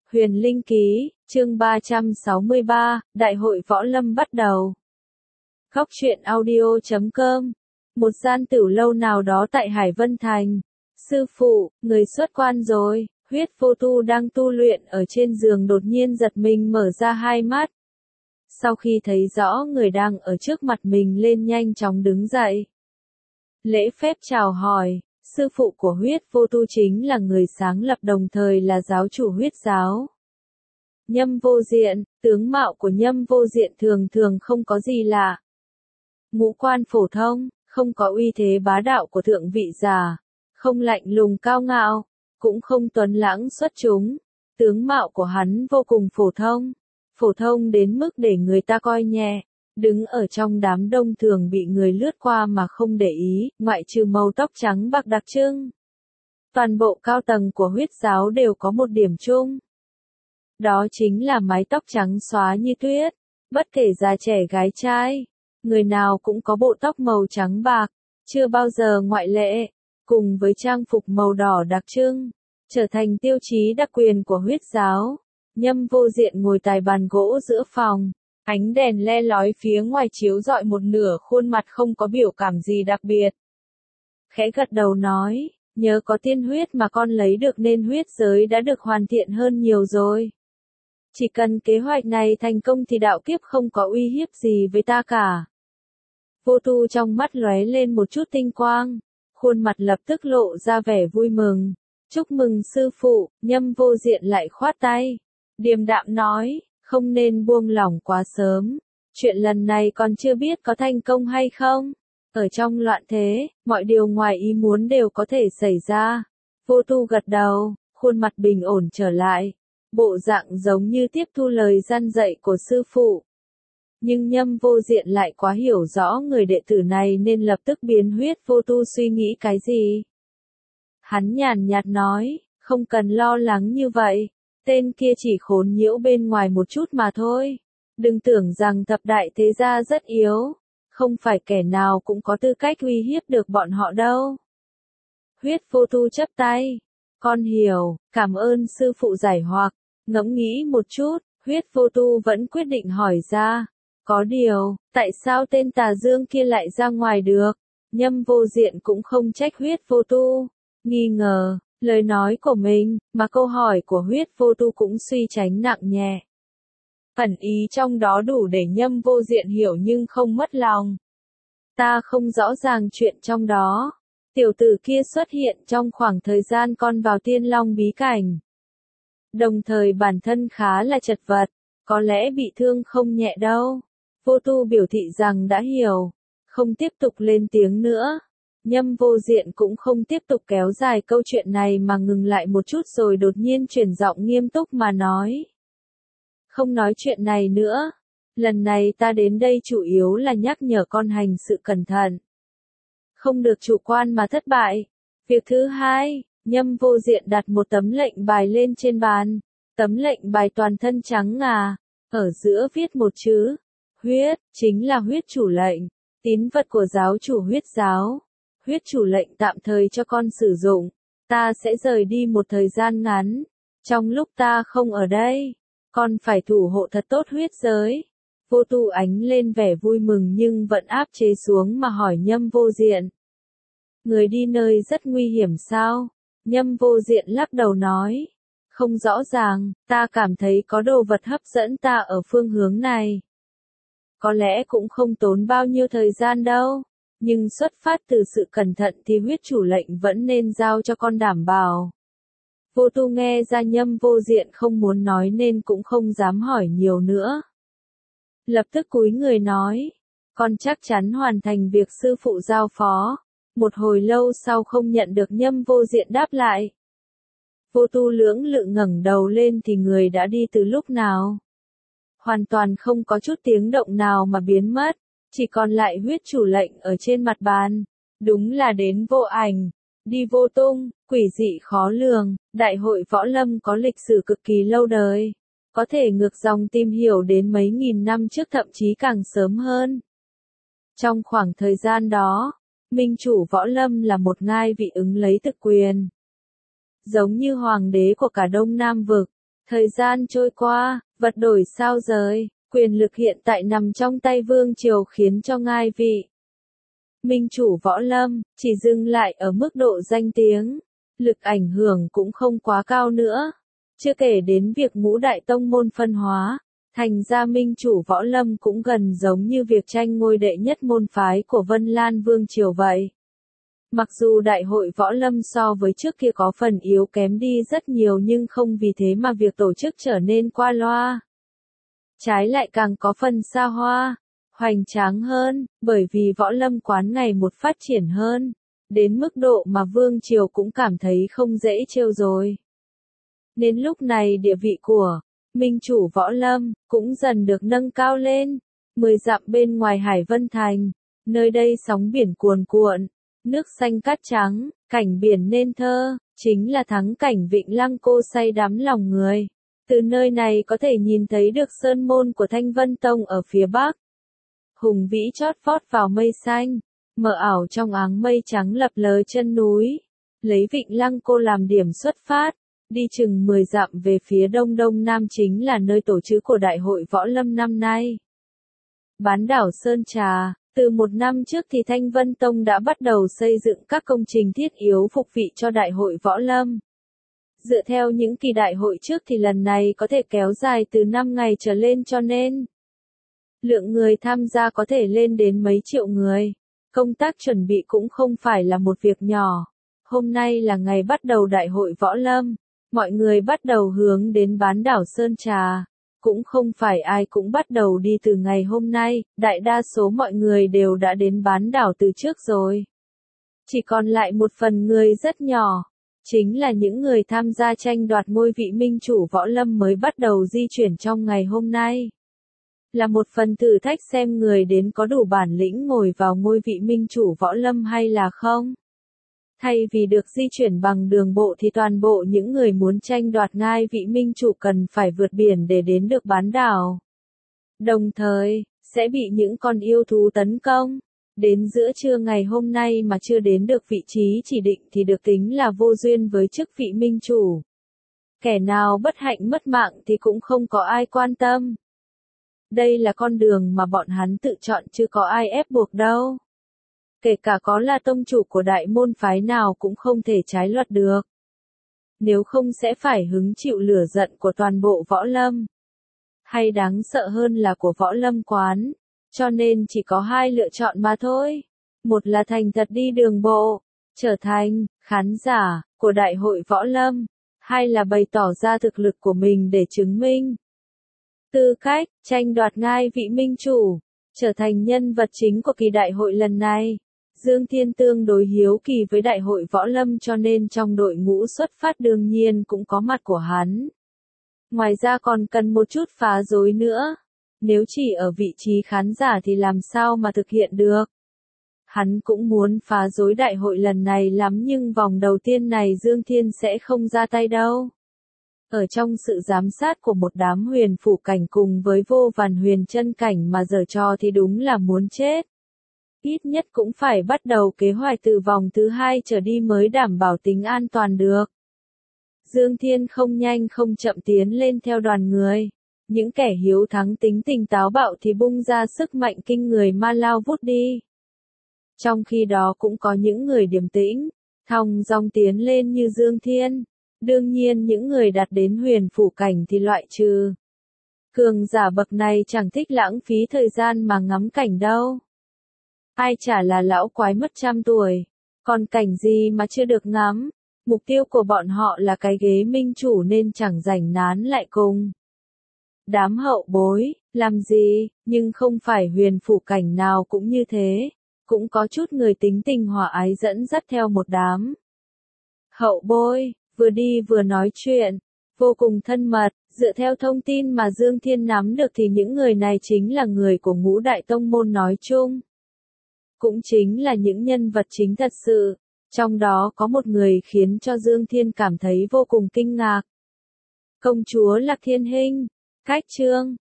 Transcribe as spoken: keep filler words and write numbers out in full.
Huyền Linh Ký, chương ba trăm sáu mươi ba, Đại hội Võ Lâm bắt đầu. Góc truyện audio chấm com. Một gian tửu lâu nào đó tại Hải Vân Thành. Sư phụ, người xuất quan rồi. Huyết Vô Tu đang tu luyện ở trên giường đột nhiên giật mình mở ra hai mắt. Sau khi thấy rõ người đang ở trước mặt mình lên nhanh chóng đứng dậy. Lễ phép chào hỏi, sư phụ của Huyết Vô Tu chính là người sáng lập đồng thời là giáo chủ huyết giáo. Nhâm Vô Diện, tướng mạo của Nhâm Vô Diện thường thường không có gì lạ. Ngũ quan phổ thông, không có uy thế bá đạo của thượng vị giả, không lạnh lùng cao ngạo, cũng không tuấn lãng xuất chúng. Tướng mạo của hắn vô cùng phổ thông, phổ thông đến mức để người ta coi nhẹ, đứng ở trong đám đông thường bị người lướt qua mà không để ý, ngoại trừ màu tóc trắng bạc đặc trưng. Toàn bộ cao tầng của huyết giáo đều có một điểm chung. Đó chính là mái tóc trắng xóa như tuyết, bất kể già trẻ gái trai, người nào cũng có bộ tóc màu trắng bạc, chưa bao giờ ngoại lệ, cùng với trang phục màu đỏ đặc trưng, trở thành tiêu chí đặc quyền của huyết giáo. Nhâm Vô Diện ngồi tại bàn gỗ giữa phòng, ánh đèn le lói phía ngoài chiếu rọi một nửa khuôn mặt không có biểu cảm gì đặc biệt. Khẽ gật đầu nói, nhớ có tiên huyết mà con lấy được nên huyết giới đã được hoàn thiện hơn nhiều rồi. Chỉ cần kế hoạch này thành công thì đạo kiếp không có uy hiếp gì với ta cả. Vô Tu trong mắt lóe lên một chút tinh quang, khuôn mặt lập tức lộ ra vẻ vui mừng. Chúc mừng sư phụ. Nhâm Vô Diện lại khoát tay, điềm đạm nói, không nên buông lỏng quá sớm. Chuyện lần này còn chưa biết có thành công hay không. Ở trong loạn thế, mọi điều ngoài ý muốn đều có thể xảy ra. Vô Tu gật đầu, khuôn mặt bình ổn trở lại. Bộ dạng giống như tiếp thu lời răn dạy của sư phụ. Nhưng Nhâm Vô Diện lại quá hiểu rõ người đệ tử này nên lập tức biến Huyết Vô Tu suy nghĩ cái gì. Hắn nhàn nhạt nói, không cần lo lắng như vậy, tên kia chỉ khốn nhiễu bên ngoài một chút mà thôi. Đừng tưởng rằng thập đại thế gia rất yếu, không phải kẻ nào cũng có tư cách uy hiếp được bọn họ đâu. Huyết Vô Tu chắp tay, con hiểu, cảm ơn sư phụ giải hoặc. Ngẫm nghĩ một chút, Huyết Vô Tu vẫn quyết định hỏi ra. Có điều, tại sao tên tà dương kia lại ra ngoài được? Nhâm Vô Diện cũng không trách Huyết Vô Tu, nghi ngờ lời nói của mình, mà câu hỏi của Huyết Vô Tu cũng suy tránh nặng nhẹ. Ẩn ý trong đó đủ để Nhâm Vô Diện hiểu nhưng không mất lòng. Ta không rõ ràng chuyện trong đó. Tiểu tử kia xuất hiện trong khoảng thời gian con vào Tiên Long bí cảnh. Đồng thời bản thân khá là chật vật, có lẽ bị thương không nhẹ đâu. Vô Tu biểu thị rằng đã hiểu, không tiếp tục lên tiếng nữa. Nhâm Vô Diện cũng không tiếp tục kéo dài câu chuyện này mà ngừng lại một chút rồi đột nhiên chuyển giọng nghiêm túc mà nói. Không nói chuyện này nữa, lần này ta đến đây chủ yếu là nhắc nhở con hành sự cẩn thận. Không được chủ quan mà thất bại. Việc thứ hai, Nhâm Vô Diện đặt một tấm lệnh bài lên trên bàn. Tấm lệnh bài toàn thân trắng ngà, ở giữa viết một chữ, huyết, chính là huyết chủ lệnh, tín vật của giáo chủ huyết giáo. Huyết chủ lệnh tạm thời cho con sử dụng, ta sẽ rời đi một thời gian ngắn. Trong lúc ta không ở đây, con phải thủ hộ thật tốt huyết giới. Vô Tu ánh lên vẻ vui mừng nhưng vẫn áp chế xuống mà hỏi Nhâm Vô Diện. Người đi nơi rất nguy hiểm sao? Nhâm Vô Diện lắc đầu nói. Không rõ ràng, ta cảm thấy có đồ vật hấp dẫn ta ở phương hướng này. Có lẽ cũng không tốn bao nhiêu thời gian đâu, nhưng xuất phát từ sự cẩn thận thì huyết chủ lệnh vẫn nên giao cho con đảm bảo. Vô Tu nghe ra Nhâm Vô Diện không muốn nói nên cũng không dám hỏi nhiều nữa. Lập tức cúi người nói, con chắc chắn hoàn thành việc sư phụ giao phó. Một hồi lâu sau không nhận được Nhâm Vô Diện đáp lại. Vô Tu lưỡng lự ngẩng đầu lên thì người đã đi từ lúc nào. Hoàn toàn không có chút tiếng động nào mà biến mất, chỉ còn lại huyết chủ lệnh ở trên mặt bàn. Đúng là đến vô ảnh, đi vô tung, quỷ dị khó lường. Đại hội Võ Lâm có lịch sử cực kỳ lâu đời, có thể ngược dòng tìm hiểu đến mấy nghìn năm trước thậm chí càng sớm hơn. Trong khoảng thời gian đó, Minh chủ Võ Lâm là một ngai vị ứng lấy thực quyền. Giống như hoàng đế của cả Đông Nam Vực, Thời gian trôi qua, vật đổi sao rời, quyền lực hiện tại nằm trong tay vương triều khiến cho ngai vị minh chủ Võ Lâm chỉ dừng lại ở mức độ danh tiếng, lực ảnh hưởng cũng không quá cao nữa. Chưa kể đến việc ngũ đại tông môn phân hóa, thành ra minh chủ Võ Lâm cũng gần giống như việc tranh ngôi đệ nhất môn phái của Vân Lan Vương triều vậy. Mặc dù đại hội Võ Lâm so với trước kia có phần yếu kém đi rất nhiều nhưng không vì thế mà việc tổ chức trở nên qua loa. Trái lại càng có phần xa hoa, hoành tráng hơn, bởi vì Võ Lâm quán ngày một phát triển hơn, đến mức độ mà Vương triều cũng cảm thấy không dễ trêu rồi. Đến lúc này địa vị của minh chủ Võ Lâm cũng dần được nâng cao lên. Mười dặm bên ngoài Hải Vân Thành, nơi đây sóng biển cuồn cuộn, nước xanh cát trắng, cảnh biển nên thơ, chính là thắng cảnh Vịnh Lăng Cô say đắm lòng người. Từ nơi này có thể nhìn thấy được sơn môn của Thanh Vân Tông ở phía bắc. Hùng vĩ chót vót vào mây xanh, mờ ảo trong áng mây trắng lập lờ chân núi. Lấy Vịnh Lăng Cô làm điểm xuất phát, đi chừng mười dặm về phía đông đông nam chính là nơi tổ chức của Đại hội Võ Lâm năm nay. Bán đảo Sơn Trà, từ một năm trước thì Thanh Vân Tông đã bắt đầu xây dựng các công trình thiết yếu phục vị cho Đại hội Võ Lâm. Dựa theo những kỳ đại hội trước thì lần này có thể kéo dài từ năm ngày trở lên cho nên lượng người tham gia có thể lên đến mấy triệu người. Công tác chuẩn bị cũng không phải là một việc nhỏ. Hôm nay là ngày bắt đầu Đại hội Võ Lâm. Mọi người bắt đầu hướng đến bán đảo Sơn Trà. Cũng không phải ai cũng bắt đầu đi từ ngày hôm nay, đại đa số mọi người đều đã đến bán đảo từ trước rồi. Chỉ còn lại một phần người rất nhỏ, chính là những người tham gia tranh đoạt ngôi vị minh chủ Võ Lâm mới bắt đầu di chuyển trong ngày hôm nay. Là một phần thử thách xem người đến có đủ bản lĩnh ngồi vào ngôi vị minh chủ Võ Lâm hay là không. Thay vì được di chuyển bằng đường bộ thì toàn bộ những người muốn tranh đoạt ngai vị minh chủ cần phải vượt biển để đến được bán đảo. Đồng thời, sẽ bị những con yêu thú tấn công. Đến giữa trưa ngày hôm nay mà chưa đến được vị trí chỉ định thì được tính là vô duyên với chức vị minh chủ. Kẻ nào bất hạnh mất mạng thì cũng không có ai quan tâm. Đây là con đường mà bọn hắn tự chọn chứ có ai ép buộc đâu. Kể cả có là tông chủ của đại môn phái nào cũng không thể trái luật được. Nếu không sẽ phải hứng chịu lửa giận của toàn bộ Võ Lâm. Hay đáng sợ hơn là của Võ Lâm quán. Cho nên chỉ có hai lựa chọn mà thôi. Một là thành thật đi đường bộ, trở thành khán giả của Đại hội Võ Lâm. Hai là bày tỏ ra thực lực của mình để chứng minh tư cách, tranh đoạt ngai vị minh chủ, trở thành nhân vật chính của kỳ đại hội lần này. Dương Thiên tương đối hiếu kỳ với Đại hội Võ Lâm cho nên trong đội ngũ xuất phát đương nhiên cũng có mặt của hắn. Ngoài ra còn cần một chút phá rối nữa. Nếu chỉ ở vị trí khán giả thì làm sao mà thực hiện được. Hắn cũng muốn phá rối đại hội lần này lắm nhưng vòng đầu tiên này Dương Thiên sẽ không ra tay đâu. Ở trong sự giám sát của một đám huyền phủ cảnh cùng với vô vàn huyền chân cảnh mà giở trò thì đúng là muốn chết. Ít nhất cũng phải bắt đầu kế hoạch từ vòng thứ hai trở đi mới đảm bảo tính an toàn được. Dương Thiên không nhanh không chậm tiến lên theo đoàn người. Những kẻ hiếu thắng tính tình táo bạo thì bung ra sức mạnh kinh người ma lao vút đi. Trong khi đó cũng có những người điềm tĩnh, thong dong tiến lên như Dương Thiên. Đương nhiên những người đạt đến huyền phủ cảnh thì loại trừ. Cường giả bậc này chẳng thích lãng phí thời gian mà ngắm cảnh đâu. Ai chả là lão quái mất trăm tuổi, còn cảnh gì mà chưa được ngắm. Mục tiêu của bọn họ là cái ghế minh chủ nên chẳng rảnh nán lại cùng đám hậu bối, làm gì, nhưng không phải huyền phủ cảnh nào cũng như thế. Cũng có chút người tính tình hòa ái dẫn dắt theo một đám hậu bối, vừa đi vừa nói chuyện, vô cùng thân mật. Dựa theo thông tin mà Dương Thiên nắm được thì những người này chính là người của ngũ đại tông môn nói chung. Cũng chính là những nhân vật chính thật sự. Trong đó có một người khiến cho Dương Thiên cảm thấy vô cùng kinh ngạc. Công chúa Lạc Thiên Hinh, Cách Trương,